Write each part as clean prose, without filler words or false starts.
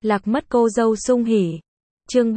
Lạc mất cô dâu sung hỉ. Chương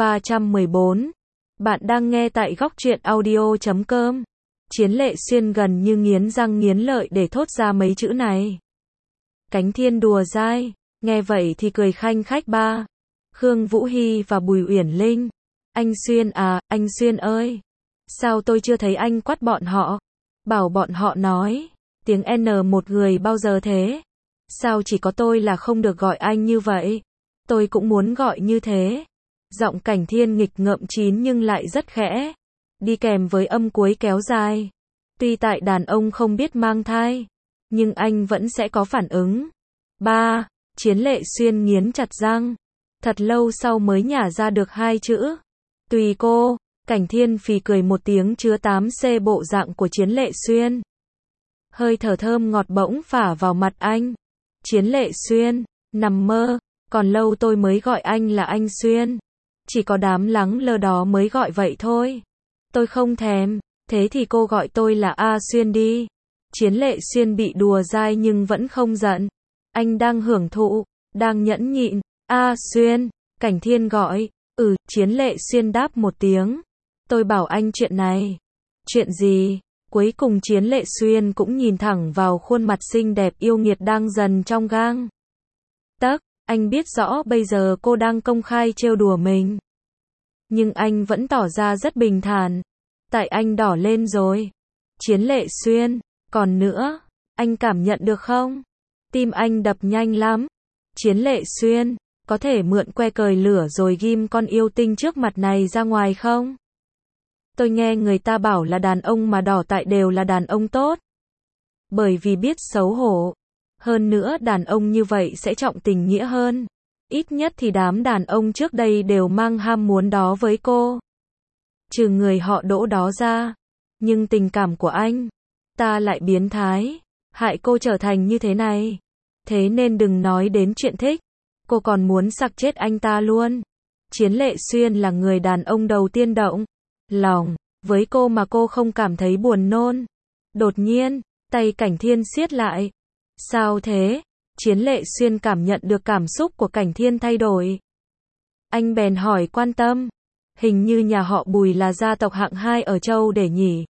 314. Bạn đang nghe tại góc truyện audio.com. Chiến Lệ Xuyên gần như nghiến răng nghiến lợi để thốt ra mấy chữ này. Cánh Thiên đùa dai, nghe vậy thì cười khanh khách ba. Khương Vũ Hy và Bùi Uyển Linh. Anh Xuyên à, anh Xuyên ơi. Sao tôi chưa thấy anh quát bọn họ? Bảo bọn họ nói tiếng N một người bao giờ thế? Sao chỉ có tôi là không được gọi anh như vậy? Tôi cũng muốn gọi như thế. Giọng Cảnh Thiên nghịch ngợm chín nhưng lại rất khẽ, đi kèm với âm cuối kéo dài. Tuy tại đàn ông không biết mang thai, nhưng anh vẫn sẽ có phản ứng. Ba, Chiến Lệ Xuyên nghiến chặt răng. Thật lâu sau mới nhả ra được hai chữ. Tùy cô. Cảnh Thiên phì cười một tiếng chứa 8C bộ dạng của Chiến Lệ Xuyên. Hơi thở thơm ngọt bỗng phả vào mặt anh. Chiến Lệ Xuyên, nằm mơ, còn lâu tôi mới gọi anh là anh Xuyên. Chỉ có đám lắng lơ đó mới gọi vậy thôi. Tôi không thèm, thế thì cô gọi tôi là A Xuyên đi. Chiến Lệ Xuyên bị đùa dai nhưng vẫn không giận. Anh đang hưởng thụ, đang nhẫn nhịn. A Xuyên, Cảnh Thiên gọi. Chiến Lệ Xuyên đáp một tiếng. Tôi bảo anh chuyện này. Chuyện gì? Cuối cùng Chiến Lệ Xuyên cũng nhìn thẳng vào khuôn mặt xinh đẹp yêu nghiệt đang dần trong gang tấc. Anh biết rõ bây giờ cô đang công khai trêu đùa mình. Nhưng anh vẫn tỏ ra rất bình thản. Tại anh đỏ lên rồi. Chiến Lệ Xuyên, còn nữa, anh cảm nhận được không? Tim anh đập nhanh lắm. Chiến Lệ Xuyên, có thể mượn que cời lửa rồi ghim con yêu tinh trước mặt này ra ngoài không? Tôi nghe người ta bảo là đàn ông mà đỏ tại đều là đàn ông tốt. Bởi vì biết xấu hổ. Hơn nữa đàn ông như vậy sẽ trọng tình nghĩa hơn. Ít nhất thì đám đàn ông trước đây đều mang ham muốn đó với cô. Trừ người họ Đỗ đó ra. Nhưng tình cảm của anh, ta lại biến thái, hại cô trở thành như thế này. Thế nên đừng nói đến chuyện thích. Cô còn muốn sặc chết anh ta luôn. Chiến Lệ Xuyên là người đàn ông đầu tiên động lòng với cô mà cô không cảm thấy buồn nôn. Đột nhiên, tay Cảnh Thiên siết lại. Sao thế? Chiến Lệ Xuyên cảm nhận được cảm xúc của Cảnh Thiên thay đổi. Anh bèn hỏi quan tâm. Hình như nhà họ Bùi là gia tộc hạng 2 ở châu để nhỉ?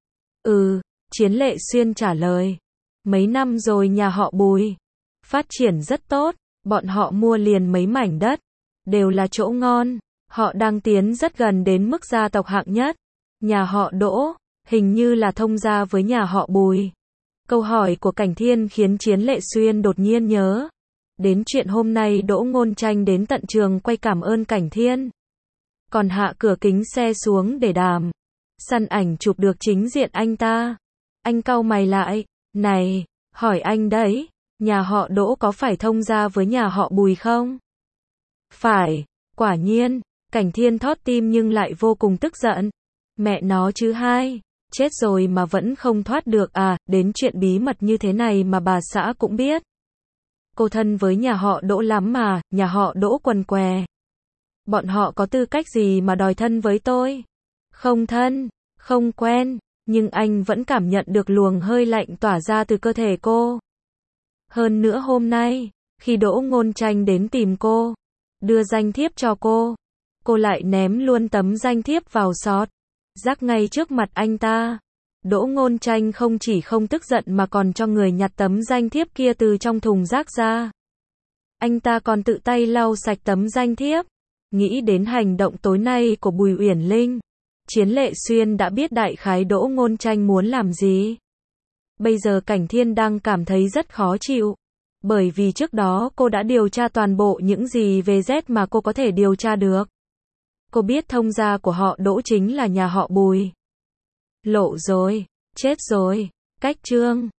Chiến Lệ Xuyên trả lời. Mấy năm rồi nhà họ Bùi phát triển rất tốt. Bọn họ mua liền mấy mảnh đất. Đều là chỗ ngon. Họ đang tiến rất gần đến mức gia tộc hạng nhất. Nhà họ Đỗ, hình như là thông gia với nhà họ Bùi. Câu hỏi của Cảnh Thiên khiến Chiến Lệ Xuyên đột nhiên nhớ đến chuyện hôm nay Đỗ Ngôn Tranh đến tận trường quay cảm ơn Cảnh Thiên. Còn hạ cửa kính xe xuống để đàm săn ảnh chụp được chính diện anh ta. Anh cau mày lại. Này, hỏi anh đấy, nhà họ Đỗ có phải thông gia với nhà họ Bùi không? Phải, quả nhiên. Cảnh Thiên thót tim nhưng lại vô cùng tức giận. Mẹ nó chứ hai. Chết rồi mà vẫn không thoát được à, đến chuyện bí mật như thế này mà bà xã cũng biết. Cô thân với nhà họ Đỗ lắm mà, nhà họ Đỗ quần què. Bọn họ có tư cách gì mà đòi thân với tôi? Không thân, không quen, nhưng anh vẫn cảm nhận được luồng hơi lạnh tỏa ra từ cơ thể cô. Hơn nữa hôm nay, khi Đỗ Ngôn Tranh đến tìm cô, đưa danh thiếp cho cô lại ném luôn tấm danh thiếp vào xót rác ngay trước mặt anh ta. Đỗ Ngôn Tranh không chỉ không tức giận mà còn cho người nhặt tấm danh thiếp kia từ trong thùng rác ra. Anh ta còn tự tay lau sạch tấm danh thiếp. Nghĩ đến hành động tối nay của Bùi Uyển Linh, Chiến Lệ Xuyên đã biết đại khái Đỗ Ngôn Tranh muốn làm gì. Bây giờ Cảnh Thiên đang cảm thấy rất khó chịu. Bởi vì trước đó cô đã điều tra toàn bộ những gì về Z mà cô có thể điều tra được. Cô biết thông gia của họ Đỗ chính là nhà họ Bùi. Lộ rồi, chết rồi, cách chương.